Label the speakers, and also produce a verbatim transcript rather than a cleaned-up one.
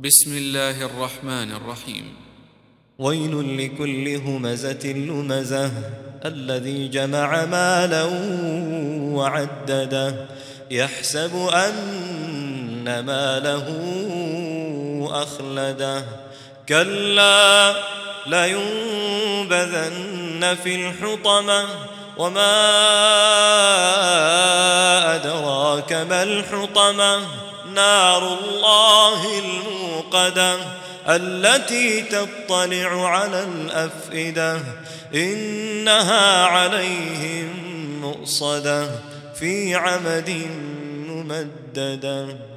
Speaker 1: بسم الله الرحمن الرحيم.
Speaker 2: ويل لكل همزة لمزة الذي جمع مالا وعدده يحسب أن ماله أخلده كلا لينبذن في الحطمة وما أدراك ما الحطمة نار الله الموقدة التي تطلع على الأفئدة إنها عليهم مؤصدة في عمد ممددة.